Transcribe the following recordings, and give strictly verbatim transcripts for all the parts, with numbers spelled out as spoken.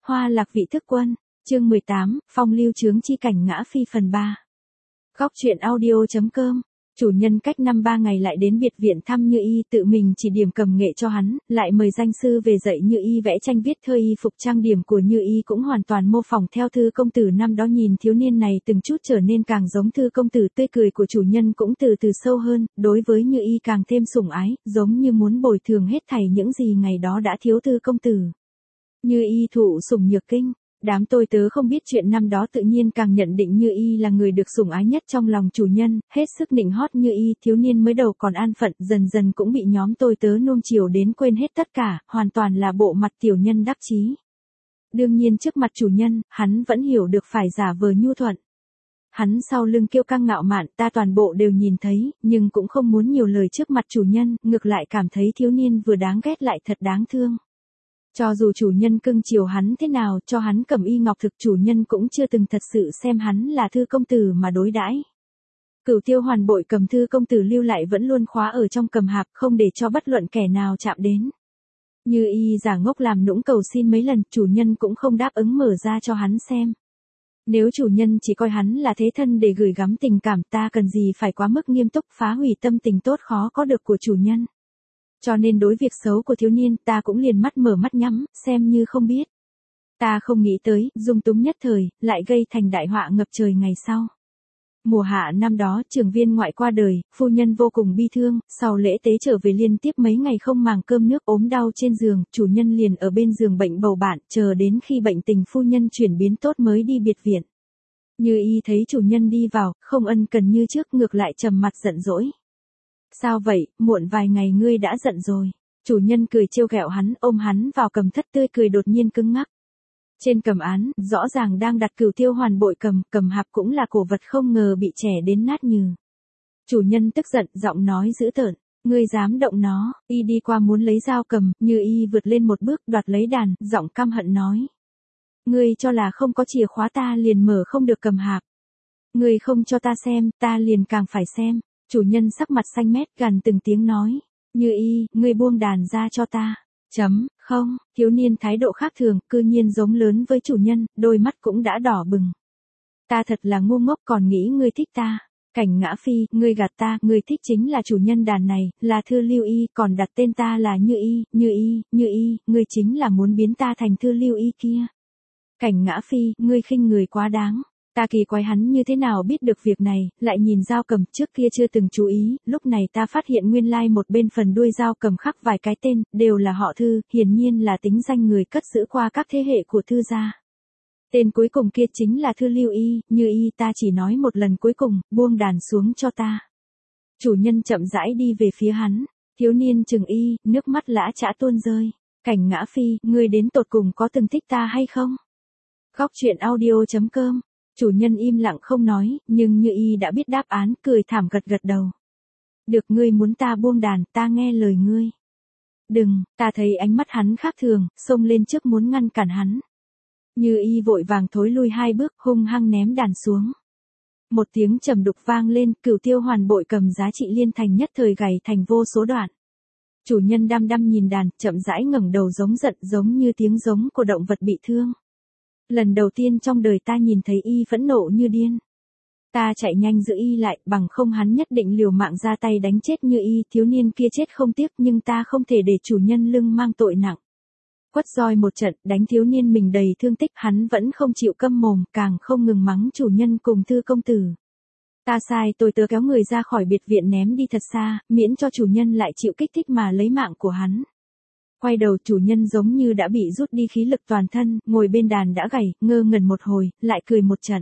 Hoa lạc vị thức quân, chương mười tám, phong lưu chướng chi cảnh ngã phi phần ba. Góc truyện audio chấm com. Chủ nhân cách năm ba ngày lại đến biệt viện thăm Như Y, tự mình chỉ điểm cầm nghệ cho hắn, lại mời danh sư về dạy Như Y vẽ tranh viết thơ. Y phục trang điểm của Như Y cũng hoàn toàn mô phỏng theo Thư công tử năm đó. Nhìn thiếu niên này từng chút trở nên càng giống Thư công tử, tươi cười của chủ nhân cũng từ từ sâu hơn, đối với Như Y càng thêm sủng ái, giống như muốn bồi thường hết thảy những gì ngày đó đã thiếu Thư công tử. Như Y thụ sủng nhược kinh. Đám tôi tớ không biết chuyện năm đó tự nhiên càng nhận định Như Y là người được sủng ái nhất trong lòng chủ nhân, hết sức nịnh hót Như Y. Thiếu niên mới đầu còn an phận, dần dần cũng bị nhóm tôi tớ nuông chiều đến quên hết tất cả, hoàn toàn là bộ mặt tiểu nhân đắc chí. Đương nhiên trước mặt chủ nhân, hắn vẫn hiểu được phải giả vờ nhu thuận. Hắn sau lưng kiêu căng ngạo mạn, ta toàn bộ đều nhìn thấy, nhưng cũng không muốn nhiều lời trước mặt chủ nhân, ngược lại cảm thấy thiếu niên vừa đáng ghét lại thật đáng thương. Cho dù chủ nhân cưng chiều hắn thế nào, cho hắn cẩm y ngọc thực, chủ nhân cũng chưa từng thật sự xem hắn là Thư công tử mà đối đãi. Cửu Tiêu Hoàn bội cầm Thư công tử lưu lại vẫn luôn khóa ở trong cầm hạp, không để cho bất luận kẻ nào chạm đến. Như Y giả ngốc làm nũng cầu xin mấy lần, chủ nhân cũng không đáp ứng mở ra cho hắn xem. Nếu chủ nhân chỉ coi hắn là thế thân để gửi gắm tình cảm, ta cần gì phải quá mức nghiêm túc phá hủy tâm tình tốt khó có được của chủ nhân. Cho nên đối việc xấu của thiếu niên, ta cũng liền mắt mở mắt nhắm, xem như không biết. Ta không nghĩ tới, dung túng nhất thời, lại gây thành đại họa ngập trời ngày sau. Mùa hạ năm đó, trưởng viên ngoại qua đời, phu nhân vô cùng bi thương, sau lễ tế trở về liên tiếp mấy ngày không màng cơm nước, ốm đau trên giường, chủ nhân liền ở bên giường bệnh bầu bạn, chờ đến khi bệnh tình phu nhân chuyển biến tốt mới đi biệt viện. Như Y thấy chủ nhân đi vào, không ân cần như trước, ngược lại trầm mặt giận dỗi. Sao vậy, muộn vài ngày ngươi đã giận rồi. Chủ nhân cười trêu ghẹo hắn, ôm hắn vào cầm thất, tươi cười đột nhiên cứng ngắc. Trên cầm án, rõ ràng đang đặt Cửu Tiêu Hoàn bội cầm, cầm hạp cũng là cổ vật, không ngờ bị trẻ đến nát nhừ. Chủ nhân tức giận, giọng nói dữ tợn, ngươi dám động nó. Y đi qua muốn lấy dao cầm, Như Y vượt lên một bước, đoạt lấy đàn, giọng căm hận nói. Ngươi cho là không có chìa khóa ta liền mở không được cầm hạp. Ngươi không cho ta xem, ta liền càng phải xem. Chủ nhân sắc mặt xanh mét, gằn từng tiếng nói. Như Y, ngươi buông đàn ra cho ta. Chấm, không, thiếu niên thái độ khác thường, cư nhiên giống lớn với chủ nhân, đôi mắt cũng đã đỏ bừng. Ta thật là ngu ngốc, còn nghĩ ngươi thích ta. Cảnh Ngã Phi, ngươi gạt ta, ngươi thích chính là chủ nhân đàn này, là Thư Lưu Y, còn đặt tên ta là Như Y, Như Y, Như Y, ngươi chính là muốn biến ta thành Thư Lưu Y kia. Cảnh Ngã Phi, ngươi khinh người quá đáng. Ta kỳ quái hắn như thế nào biết được việc này, lại nhìn dao cầm, trước kia chưa từng chú ý, lúc này ta phát hiện nguyên lai một bên phần đuôi dao cầm khắc vài cái tên, đều là họ Thư, hiển nhiên là tính danh người cất giữ qua các thế hệ của Thư gia. Tên cuối cùng kia chính là Thư Lưu Y, Như Y, ta chỉ nói một lần cuối cùng, buông đàn xuống cho ta. Chủ nhân chậm rãi đi về phía hắn, thiếu niên chừng Y, nước mắt lã chã tuôn rơi. Cảnh Ngã Phi, ngươi đến tột cùng có từng thích ta hay không? Góc truyện audio chấm com. Chủ nhân im lặng không nói, nhưng Như Y đã biết đáp án, cười thảm gật gật đầu. Được, ngươi muốn ta buông đàn, ta nghe lời ngươi. Đừng, ta thấy ánh mắt hắn khác thường, xông lên trước muốn ngăn cản hắn. Như Y vội vàng thối lui hai bước, hung hăng ném đàn xuống. Một tiếng trầm đục vang lên, Cửu Tiêu Hoàn bội cầm giá trị liên thành nhất thời gầy thành vô số đoạn. Chủ nhân đăm đăm nhìn đàn, chậm rãi ngẩng đầu giống giận, giống như tiếng giống của động vật bị thương. Lần đầu tiên trong đời ta nhìn thấy Y phẫn nộ như điên. Ta chạy nhanh giữ Y lại, bằng không hắn nhất định liều mạng ra tay đánh chết Như Y. Thiếu niên kia chết không tiếc, nhưng ta không thể để chủ nhân lưng mang tội nặng. Quất roi một trận, đánh thiếu niên mình đầy thương tích, hắn vẫn không chịu câm mồm, càng không ngừng mắng chủ nhân cùng Thư công tử. Ta sai, tôi tớ kéo người ra khỏi biệt viện ném đi thật xa, miễn cho chủ nhân lại chịu kích thích mà lấy mạng của hắn. Quay đầu, chủ nhân giống như đã bị rút đi khí lực toàn thân, ngồi bên đàn đã gầy, ngơ ngẩn một hồi, lại cười một trận.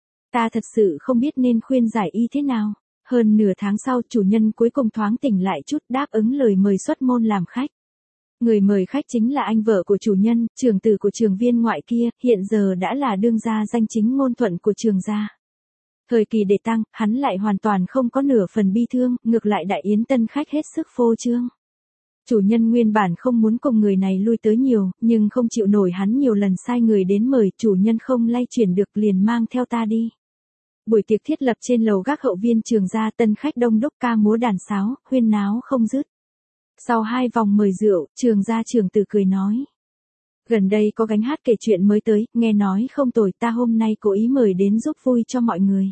Ta thật sự không biết nên khuyên giải Y thế nào. Hơn nửa tháng sau, chủ nhân cuối cùng thoáng tỉnh lại chút, đáp ứng lời mời xuất môn làm khách. Người mời khách chính là anh vợ của chủ nhân, trưởng tử của Trường viên ngoại kia, hiện giờ đã là đương gia danh chính ngôn thuận của Trường gia. Thời kỳ để tang, hắn lại hoàn toàn không có nửa phần bi thương, ngược lại đại yến tân khách hết sức phô trương. Chủ nhân nguyên bản không muốn cùng người này lui tới nhiều, nhưng không chịu nổi hắn nhiều lần sai người đến mời, chủ nhân không lay chuyển được liền mang theo ta đi. Buổi tiệc thiết lập trên lầu gác hậu viên Trường gia, tân khách đông đúc, ca múa đàn sáo, huyên náo không dứt. Sau hai vòng mời rượu, Trường gia trưởng tử cười nói. Gần đây có gánh hát kể chuyện mới tới, nghe nói không tồi, ta hôm nay cố ý mời đến giúp vui cho mọi người.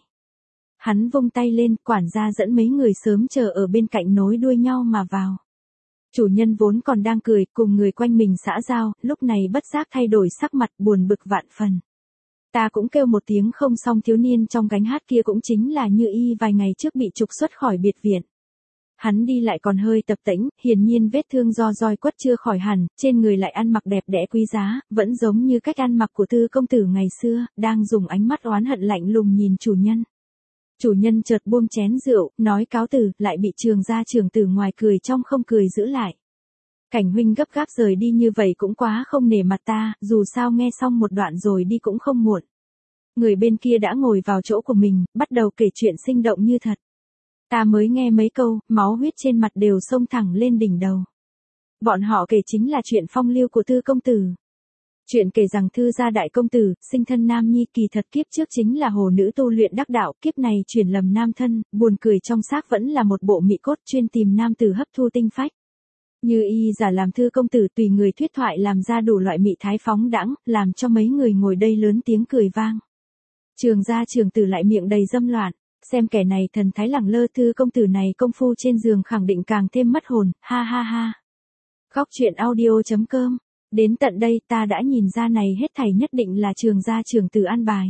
Hắn vung tay lên, quản gia dẫn mấy người sớm chờ ở bên cạnh nối đuôi nhau mà vào. Chủ nhân vốn còn đang cười, cùng người quanh mình xã giao, lúc này bất giác thay đổi sắc mặt, buồn bực vạn phần. Ta cũng kêu một tiếng không xong, thiếu niên trong gánh hát kia cũng chính là Như Y vài ngày trước bị trục xuất khỏi biệt viện. Hắn đi lại còn hơi tập tễnh, hiển nhiên vết thương do roi quất chưa khỏi hẳn, trên người lại ăn mặc đẹp đẽ quý giá, vẫn giống như cách ăn mặc của Tư công tử ngày xưa, đang dùng ánh mắt oán hận lạnh lùng nhìn chủ nhân. Chủ nhân chợt buông chén rượu, nói cáo từ, lại bị Trường gia trưởng tử ngoài cười trong không cười giữ lại. Cảnh huynh gấp gáp rời đi như vậy cũng quá không nể mặt ta, dù sao nghe xong một đoạn rồi đi cũng không muộn. Người bên kia đã ngồi vào chỗ của mình, bắt đầu kể chuyện sinh động như thật. Ta mới nghe mấy câu, máu huyết trên mặt đều xông thẳng lên đỉnh đầu. Bọn họ kể chính là chuyện phong lưu của Tư công tử. Chuyện kể rằng Thư gia đại công tử, sinh thân nam nhi, kỳ thật kiếp trước chính là hồ nữ tu luyện đắc đạo, kiếp này chuyển lầm nam thân, buồn cười trong xác vẫn là một bộ mị cốt chuyên tìm nam tử hấp thu tinh phách. Như Y giả làm Thư công tử tùy người thuyết thoại làm ra đủ loại mị thái phóng đãng, làm cho mấy người ngồi đây lớn tiếng cười vang. Trường gia trưởng tử lại miệng đầy dâm loạn, xem kẻ này thần thái lẳng lơ, Thư công tử này công phu trên giường khẳng định càng thêm mất hồn, ha ha ha. Góc truyện audio chấm com. Đến tận đây ta đã nhìn ra này hết thảy nhất định là Trường gia trưởng tử an bài.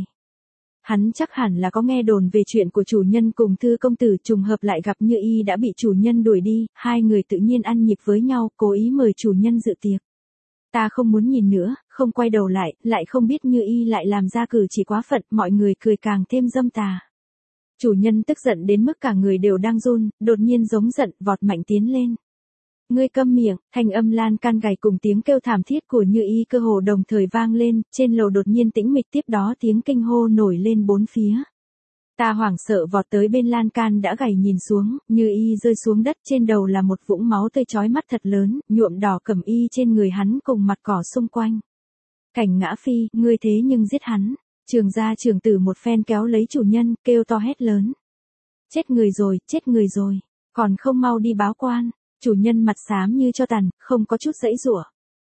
Hắn chắc hẳn là có nghe đồn về chuyện của chủ nhân cùng Thư công tử, trùng hợp lại gặp Như Y đã bị chủ nhân đuổi đi, hai người tự nhiên ăn nhịp với nhau, cố ý mời chủ nhân dự tiệc. Ta không muốn nhìn nữa, không quay đầu lại, lại không biết Như Y lại làm ra cử chỉ quá phận, mọi người cười càng thêm dâm tà. Chủ nhân tức giận đến mức cả người đều đang run, đột nhiên giống giận, vọt mạnh tiến lên. Ngươi câm miệng, thanh âm lan can gầy cùng tiếng kêu thảm thiết của Như Y cơ hồ đồng thời vang lên, trên lầu đột nhiên tĩnh mịch, tiếp đó tiếng kinh hô nổi lên bốn phía. Ta hoảng sợ vọt tới bên lan can đã gầy nhìn xuống, Như Y rơi xuống đất, trên đầu là một vũng máu tươi chói mắt thật lớn, nhuộm đỏ cẩm y trên người hắn cùng mặt cỏ xung quanh. Cảnh Ngã Phi, ngươi thế nhưng giết hắn. Trường gia trưởng tử một phen kéo lấy chủ nhân, kêu to hét lớn. Chết người rồi, chết người rồi, còn không mau đi báo quan. Chủ nhân mặt xám như cho tàn, không có chút giãy giụa.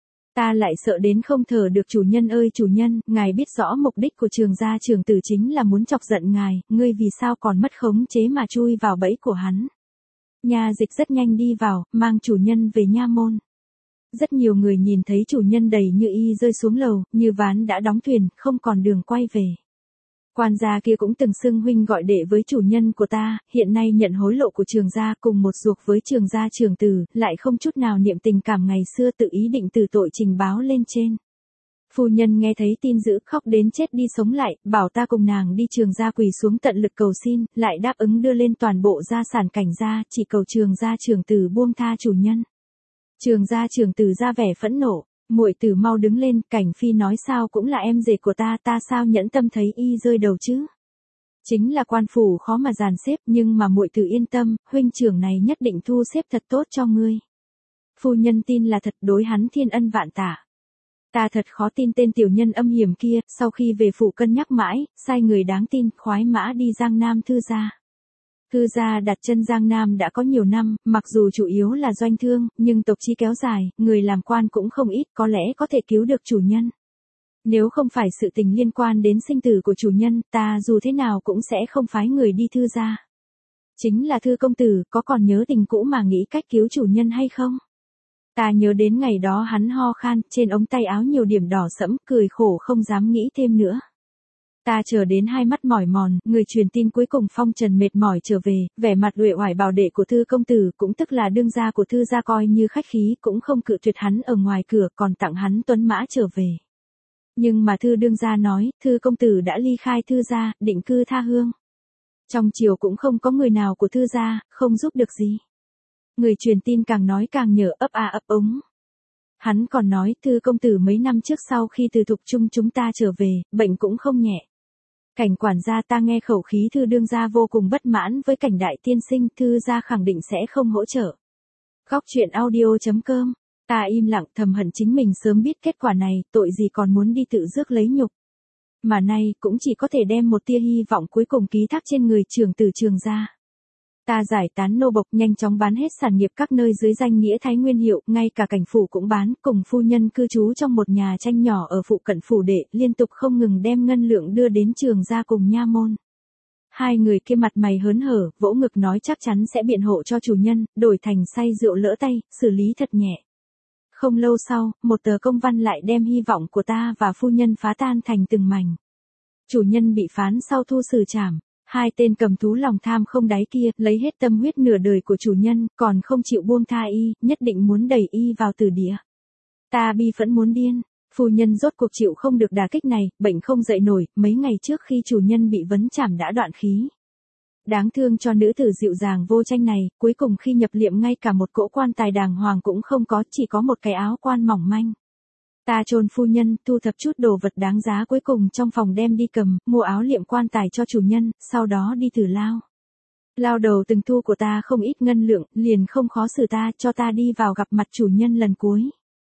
Ta lại sợ đến không thở được. Chủ nhân ơi chủ nhân, ngài biết rõ mục đích của Trường gia trưởng tử chính là muốn chọc giận ngài, ngươi vì sao còn mất khống chế mà chui vào bẫy của hắn. Nha dịch rất nhanh đi vào, mang chủ nhân về nha môn. Rất nhiều người nhìn thấy chủ nhân đẩy Như Y rơi xuống lầu, như ván đã đóng thuyền, không còn đường quay về. Quan gia kia cũng từng xưng huynh gọi đệ với chủ nhân của ta, hiện nay nhận hối lộ của Trường gia cùng một ruột với Trường gia trưởng tử, lại không chút nào niệm tình cảm ngày xưa, tự ý định từ tội trình báo lên trên. Phu nhân nghe thấy tin dữ khóc đến chết đi sống lại, bảo ta cùng nàng đi Trường gia quỳ xuống tận lực cầu xin, lại đáp ứng đưa lên toàn bộ gia sản Cảnh gia, chỉ cầu Trường gia trưởng tử buông tha chủ nhân. Trường gia trưởng tử ra vẻ phẫn nộ. Muội tử mau đứng lên, Cảnh Phi nói sao cũng là em rể của ta, ta sao nhẫn tâm thấy y rơi đầu chứ. Chính là quan phủ khó mà dàn xếp, nhưng mà muội tử yên tâm, huynh trưởng này nhất định thu xếp thật tốt cho ngươi. Phu nhân tin là thật, đối hắn thiên ân vạn tạ. Ta thật khó tin tên tiểu nhân âm hiểm kia, sau khi về phủ cân nhắc mãi, sai người đáng tin, khoái mã đi Giang Nam Thư gia. Thư gia đặt chân Giang Nam đã có nhiều năm, mặc dù chủ yếu là doanh thương, nhưng tộc chi kéo dài, người làm quan cũng không ít, có lẽ có thể cứu được chủ nhân. Nếu không phải sự tình liên quan đến sinh tử của chủ nhân, ta dù thế nào cũng sẽ không phái người đi Thư gia. Chính là Thư công tử, có còn nhớ tình cũ mà nghĩ cách cứu chủ nhân hay không? Ta nhớ đến ngày đó hắn ho khan, trên ống tay áo nhiều điểm đỏ sẫm, cười khổ không dám nghĩ thêm nữa. Ta chờ đến hai mắt mỏi mòn, người truyền tin cuối cùng phong trần mệt mỏi trở về, vẻ mặt uể oải bảo đệ của Thư công tử, cũng tức là đương gia của Thư gia coi như khách khí, cũng không cự tuyệt hắn ở ngoài cửa, còn tặng hắn tuấn mã trở về. Nhưng mà Thư đương gia nói, Thư công tử đã ly khai Thư gia, định cư tha hương. Trong triều cũng không có người nào của Thư gia, không giúp được gì. Người truyền tin càng nói càng nhở, ấp a ấp ống. Hắn còn nói, Thư công tử mấy năm trước sau khi từ Thục Trung chúng ta trở về, bệnh cũng không nhẹ. Cảnh quản gia ta nghe khẩu khí Thư đương gia vô cùng bất mãn với Cảnh đại tiên sinh, Thư gia khẳng định sẽ không hỗ trợ. Góc truyện audio chấm com. Ta im lặng, thầm hận chính mình sớm biết kết quả này, tội gì còn muốn đi tự rước lấy nhục. Mà nay cũng chỉ có thể đem một tia hy vọng cuối cùng ký thác trên người trưởng tử Trường gia. Ta giải tán nô bộc, nhanh chóng bán hết sản nghiệp các nơi dưới danh nghĩa Thái Nguyên hiệu, ngay cả cảnh phủ cũng bán, cùng phu nhân cư trú trong một nhà tranh nhỏ ở phụ cận phủ đệ, liên tục không ngừng đem ngân lượng đưa đến Trường gia cùng nha môn. Hai người kia mặt mày hớn hở, vỗ ngực nói chắc chắn sẽ biện hộ cho chủ nhân, đổi thành say rượu lỡ tay, xử lý thật nhẹ. Không lâu sau, một tờ công văn lại đem hy vọng của ta và phu nhân phá tan thành từng mảnh. Chủ nhân bị phán sau thu xử trảm. Hai tên cầm thú lòng tham không đáy kia, lấy hết tâm huyết nửa đời của chủ nhân, còn không chịu buông tha y, nhất định muốn đẩy y vào tử địa. Ta bi phẫn muốn điên, phu nhân rốt cuộc chịu không được đả kích này, bệnh không dậy nổi, mấy ngày trước khi chủ nhân bị vấn trảm đã đoạn khí. Đáng thương cho nữ tử dịu dàng vô tranh này, cuối cùng khi nhập liệm ngay cả một cỗ quan tài đàng hoàng cũng không có, chỉ có một cái áo quan mỏng manh. Ta chôn phu nhân, thu thập chút đồ vật đáng giá cuối cùng trong phòng đem đi cầm, mua áo liệm quan tài cho chủ nhân, sau đó đi Tử Lao. Lao đầu từng thu của ta không ít ngân lượng, liền không khó xử ta, cho ta đi vào gặp mặt chủ nhân lần cuối.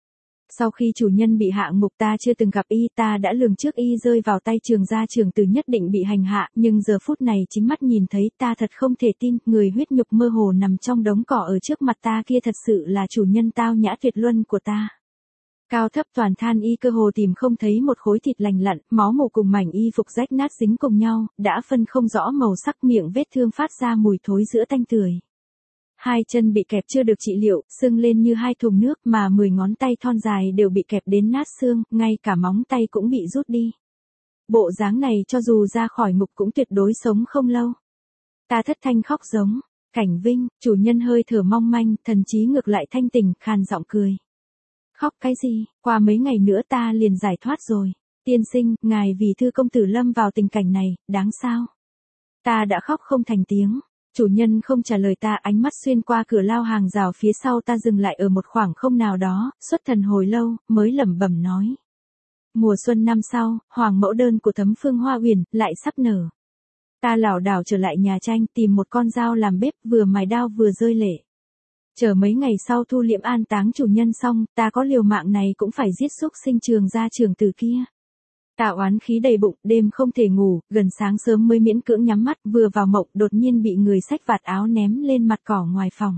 Sau khi chủ nhân bị hạ ngục ta chưa từng gặp y, ta đã lường trước y rơi vào tay Trường gia trưởng tử nhất định bị hành hạ, nhưng giờ phút này chính mắt nhìn thấy ta thật không thể tin, người huyết nhục mơ hồ nằm trong đống cỏ ở trước mặt ta kia thật sự là chủ nhân tao nhã tuyệt luân của ta. Cao thấp toàn than y cơ hồ tìm không thấy một khối thịt lành lặn, máu mủ cùng mảnh y phục rách nát dính cùng nhau, đã phân không rõ màu sắc, miệng vết thương phát ra mùi thối giữa tanh tưởi. Hai chân bị kẹp chưa được trị liệu, sưng lên như hai thùng nước mà mười ngón tay thon dài đều bị kẹp đến nát xương, ngay cả móng tay cũng bị rút đi. Bộ dáng này cho dù ra khỏi ngục cũng tuyệt đối sống không lâu. Ta thất thanh khóc giống, Cảnh Vinh, chủ nhân hơi thở mong manh, thần trí ngược lại thanh tỉnh, khàn giọng cười. Khóc cái gì, qua mấy ngày nữa ta liền giải thoát rồi. Tiên sinh, ngài vì Thư công tử lâm vào tình cảnh này, đáng sao? Ta đã khóc không thành tiếng. Chủ nhân không trả lời ta, ánh mắt xuyên qua cửa lao hàng rào phía sau ta dừng lại ở một khoảng không nào đó, xuất thần hồi lâu, mới lẩm bẩm nói. Mùa xuân năm sau, hoàng mẫu đơn của Thấm Phương Hoa Uyển lại sắp nở. Ta lảo đảo trở lại nhà tranh, tìm một con dao làm bếp, vừa mài đao vừa rơi lệ. Chờ mấy ngày sau thu liệm an táng chủ nhân xong, ta có liều mạng này cũng phải giết xúc sinh Trường gia trưởng tử kia. Ta oán khí đầy bụng, đêm không thể ngủ, gần sáng sớm mới miễn cưỡng nhắm mắt, vừa vào mộng đột nhiên bị người xách vạt áo ném lên mặt cỏ ngoài phòng.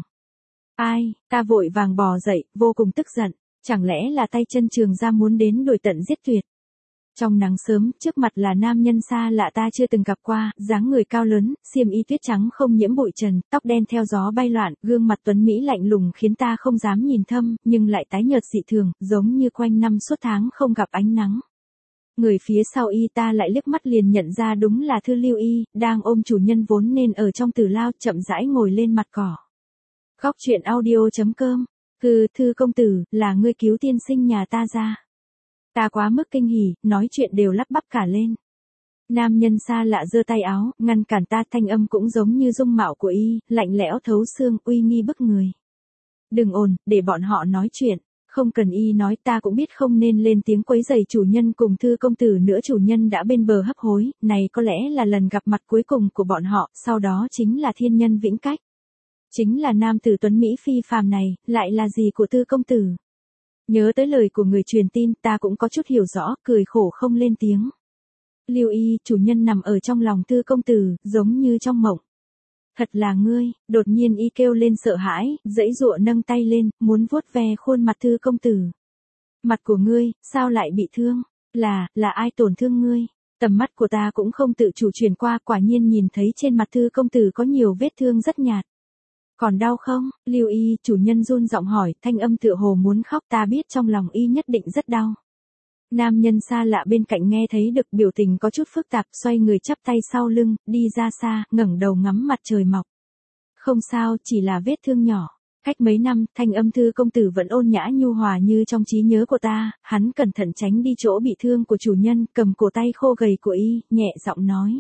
Ai, ta vội vàng bò dậy, vô cùng tức giận, chẳng lẽ là tay chân Trường gia muốn đến đuổi tận giết tuyệt. Trong nắng sớm, trước mặt là nam nhân xa lạ ta chưa từng gặp qua, dáng người cao lớn, xiêm y tuyết trắng không nhiễm bụi trần, tóc đen theo gió bay loạn, gương mặt tuấn mỹ lạnh lùng khiến ta không dám nhìn thâm, nhưng lại tái nhợt dị thường, giống như quanh năm suốt tháng không gặp ánh nắng. Người phía sau y ta lại liếc mắt liền nhận ra đúng là Thư Lưu Y, đang ôm chủ nhân vốn nên ở trong Tử Lao, chậm rãi ngồi lên mặt cỏ. Góc truyện audio chấm com. Hừ, Thư công tử, là ngươi cứu tiên sinh nhà ta ra. Ta quá mức kinh hỉ, nói chuyện đều lắp bắp cả lên. Nam nhân xa lạ giơ tay áo, ngăn cản ta, thanh âm cũng giống như dung mạo của y, lạnh lẽo thấu xương, uy nghi bức người. Đừng ồn, để bọn họ nói chuyện. Không cần y nói, ta cũng biết không nên lên tiếng quấy rầy chủ nhân cùng Thư công tử nữa. Chủ nhân đã bên bờ hấp hối, này có lẽ là lần gặp mặt cuối cùng của bọn họ, sau đó chính là thiên nhân vĩnh cách. Chính là nam tử tuấn Mỹ phi phàm này, lại là gì của Thư công tử? Nhớ tới lời của người truyền tin, ta cũng có chút hiểu rõ, cười khổ không lên tiếng. Lưu Y, chủ nhân nằm ở trong lòng Thư công tử, giống như trong mộng. Thật là ngươi, đột nhiên y kêu lên sợ hãi, giãy giụa nâng tay lên, muốn vuốt ve khuôn mặt Thư công tử. Mặt của ngươi, sao lại bị thương? Là, là ai tổn thương ngươi? Tầm mắt của ta cũng không tự chủ chuyển qua, quả nhiên nhìn thấy trên mặt Thư công tử có nhiều vết thương rất nhạt. Còn đau không? Lưu Y, chủ nhân run giọng hỏi, thanh âm tựa hồ muốn khóc, ta biết trong lòng y nhất định rất đau. Nam nhân xa lạ bên cạnh nghe thấy được, biểu tình có chút phức tạp, xoay người chắp tay sau lưng, đi ra xa, ngẩng đầu ngắm mặt trời mọc. Không sao, chỉ là vết thương nhỏ. Cách mấy năm, thanh âm Thư công tử vẫn ôn nhã nhu hòa như trong trí nhớ của ta, hắn cẩn thận tránh đi chỗ bị thương của chủ nhân, cầm cổ tay khô gầy của y, nhẹ giọng nói.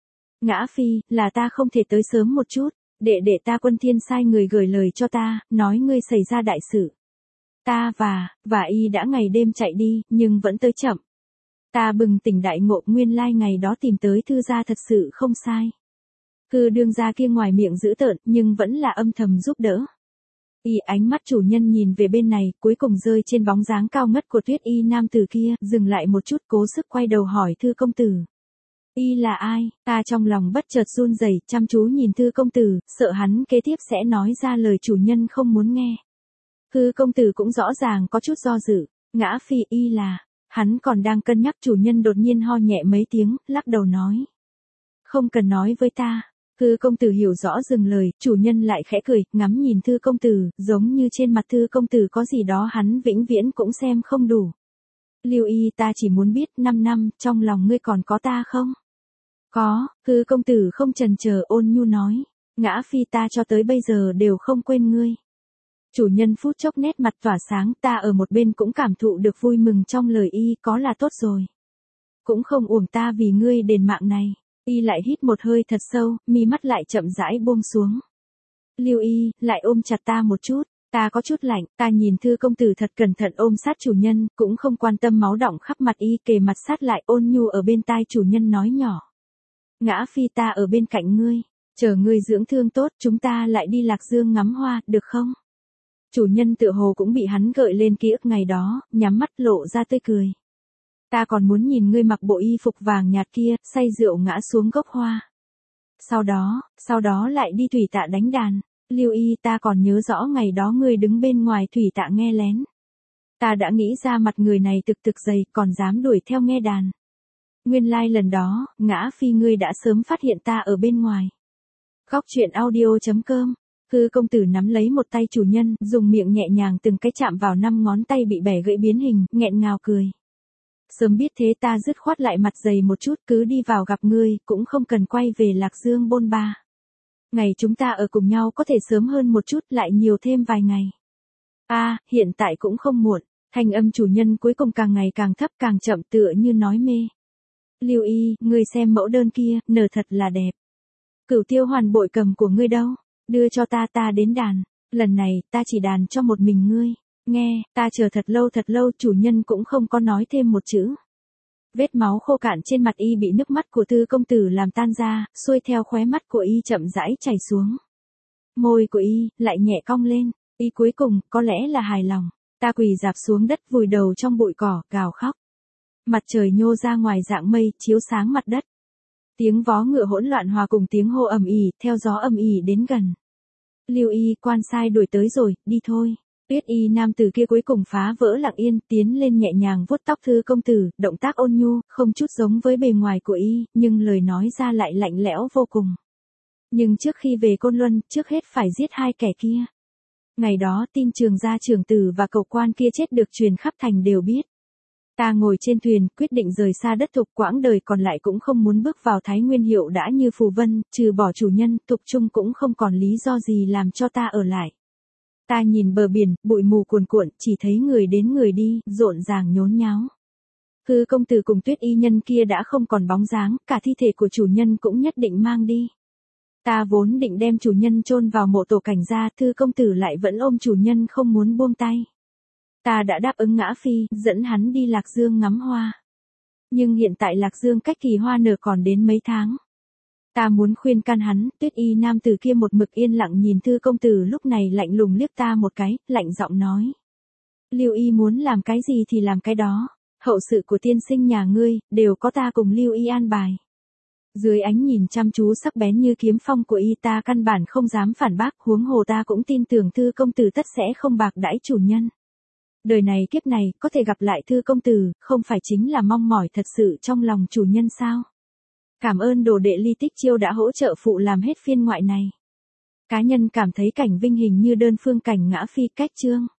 Ngã Phi, là ta không thể tới sớm một chút, để để ta Quân Thiên sai người gửi lời cho ta, nói ngươi xảy ra đại sự. Ta và, và y đã ngày đêm chạy đi, nhưng vẫn tới chậm. Ta bừng tỉnh đại ngộ, nguyên lai ngày đó tìm tới Thư gia thật sự không sai. Cứ đương gia kia ngoài miệng dữ tợn, nhưng vẫn là âm thầm giúp đỡ. Y ánh mắt chủ nhân nhìn về bên này, cuối cùng rơi trên bóng dáng cao ngất của Tuyết Y nam tử kia, dừng lại một chút, cố sức quay đầu hỏi Thư công tử. Y là ai? Ta trong lòng bất chợt run rẩy, chăm chú nhìn Thư công tử, sợ hắn kế tiếp sẽ nói ra lời chủ nhân không muốn nghe. Thư công tử cũng rõ ràng có chút do dự, Ngã Phi y là, hắn còn đang cân nhắc, chủ nhân đột nhiên ho nhẹ mấy tiếng, lắc đầu nói. Không cần nói với ta. Thư công tử hiểu rõ dừng lời, chủ nhân lại khẽ cười, ngắm nhìn Thư công tử, giống như trên mặt Thư công tử có gì đó hắn vĩnh viễn cũng xem không đủ. Lưu Y, ta chỉ muốn biết, năm năm, trong lòng ngươi còn có ta không? Có, Thư công tử không chần chờ, ôn nhu nói. Ngã Phi, ta cho tới bây giờ đều không quên ngươi. Chủ nhân phút chốc nét mặt tỏa sáng, ta ở một bên cũng cảm thụ được vui mừng trong lời y, có là tốt rồi. Cũng không uổng ta vì ngươi đền mạng này. Y lại hít một hơi thật sâu, mi mắt lại chậm rãi buông xuống. Lưu Y, lại ôm chặt ta một chút, ta có chút lạnh, ta nhìn Thư công tử thật cẩn thận ôm sát chủ nhân, cũng không quan tâm máu đọng khắp mặt y, kề mặt sát lại ôn nhu ở bên tai chủ nhân nói nhỏ. Ngã Phi, ta ở bên cạnh ngươi, chờ ngươi dưỡng thương tốt, chúng ta lại đi Lạc Dương ngắm hoa, được không? Chủ nhân tựa hồ cũng bị hắn gợi lên ký ức ngày đó, nhắm mắt lộ ra tươi cười. Ta còn muốn nhìn ngươi mặc bộ y phục vàng nhạt kia, say rượu ngã xuống gốc hoa. Sau đó, sau đó lại đi thủy tạ đánh đàn. Lưu Y, ta còn nhớ rõ ngày đó ngươi đứng bên ngoài thủy tạ nghe lén. Ta đã nghĩ ra mặt người này thực thực dày, còn dám đuổi theo nghe đàn. Nguyên lai like lần đó, Ngã Phi, ngươi đã sớm phát hiện ta ở bên ngoài. Góc truyện audio chấm com. Thư công tử nắm lấy một tay chủ nhân, dùng miệng nhẹ nhàng từng cái chạm vào năm ngón tay bị bẻ gãy biến hình, nghẹn ngào cười. Sớm biết thế ta dứt khoát lại mặt dày một chút, cứ đi vào gặp ngươi, cũng không cần quay về Lạc Dương bôn ba. Ngày chúng ta ở cùng nhau có thể sớm hơn một chút, lại nhiều thêm vài ngày. A, à, hiện tại cũng không muộn, thanh âm chủ nhân cuối cùng càng ngày càng thấp, càng chậm, tựa như nói mê. Lưu Y, ngươi xem mẫu đơn kia, nở thật là đẹp. Cửu Tiêu Hoàn bội cầm của ngươi đâu? Đưa cho ta, ta đến đàn. Lần này, ta chỉ đàn cho một mình ngươi. Nghe, ta chờ thật lâu thật lâu, chủ nhân cũng không có nói thêm một chữ. Vết máu khô cạn trên mặt y bị nước mắt của Thư công tử làm tan ra, xuôi theo khóe mắt của y chậm rãi chảy xuống. Môi của y lại nhẹ cong lên, y cuối cùng có lẽ là hài lòng. Ta quỳ rạp xuống đất, vùi đầu trong bụi cỏ, gào khóc. Mặt trời nhô ra ngoài dạng mây, chiếu sáng mặt đất. Tiếng vó ngựa hỗn loạn hòa cùng tiếng hô ầm ĩ, theo gió ầm ĩ đến gần. Lưu Y, quan sai đuổi tới rồi, đi thôi. Tuyết y nam tử kia cuối cùng phá vỡ lặng yên, tiến lên nhẹ nhàng vuốt tóc Thư công tử, động tác ôn nhu, không chút giống với bề ngoài của y, nhưng lời nói ra lại lạnh lẽo vô cùng. Nhưng trước khi về Côn Luân, trước hết phải giết hai kẻ kia. Ngày đó tin Trường gia trưởng tử và cậu quan kia chết được truyền khắp thành đều biết. Ta ngồi trên thuyền, quyết định rời xa đất Thục, quãng đời còn lại cũng không muốn bước vào Thái Nguyên Hiệu đã như phù vân, trừ bỏ chủ nhân, Thục Trung cũng không còn lý do gì làm cho ta ở lại. Ta nhìn bờ biển, bụi mù cuồn cuộn, chỉ thấy người đến người đi, rộn ràng nhốn nháo. Thư công tử cùng Tuyết y nhân kia đã không còn bóng dáng, cả thi thể của chủ nhân cũng nhất định mang đi. Ta vốn định đem chủ nhân chôn vào mộ tổ Cảnh gia, Thư công tử lại vẫn ôm chủ nhân không muốn buông tay. Ta đã đáp ứng Ngã Phi, dẫn hắn đi Lạc Dương ngắm hoa. Nhưng hiện tại Lạc Dương cách kỳ hoa nở còn đến mấy tháng. Ta muốn khuyên can hắn, Tuyết y nam tử kia một mực yên lặng nhìn Thư công tử lúc này lạnh lùng liếc ta một cái, lạnh giọng nói. Lưu Y muốn làm cái gì thì làm cái đó, hậu sự của tiên sinh nhà ngươi, đều có ta cùng Lưu Y an bài. Dưới ánh nhìn chăm chú sắc bén như kiếm phong của y, ta căn bản không dám phản bác, huống hồ ta cũng tin tưởng Thư công tử tất sẽ không bạc đãi chủ nhân. Đời này kiếp này, có thể gặp lại Thư công tử, không phải chính là mong mỏi thật sự trong lòng chủ nhân sao? Cảm ơn đồ đệ Ly Tích Chiêu đã hỗ trợ phụ làm hết phiên ngoại này. Cá nhân cảm thấy cảnh vinh hình như đơn phương cảnh Ngã Phi cách chương.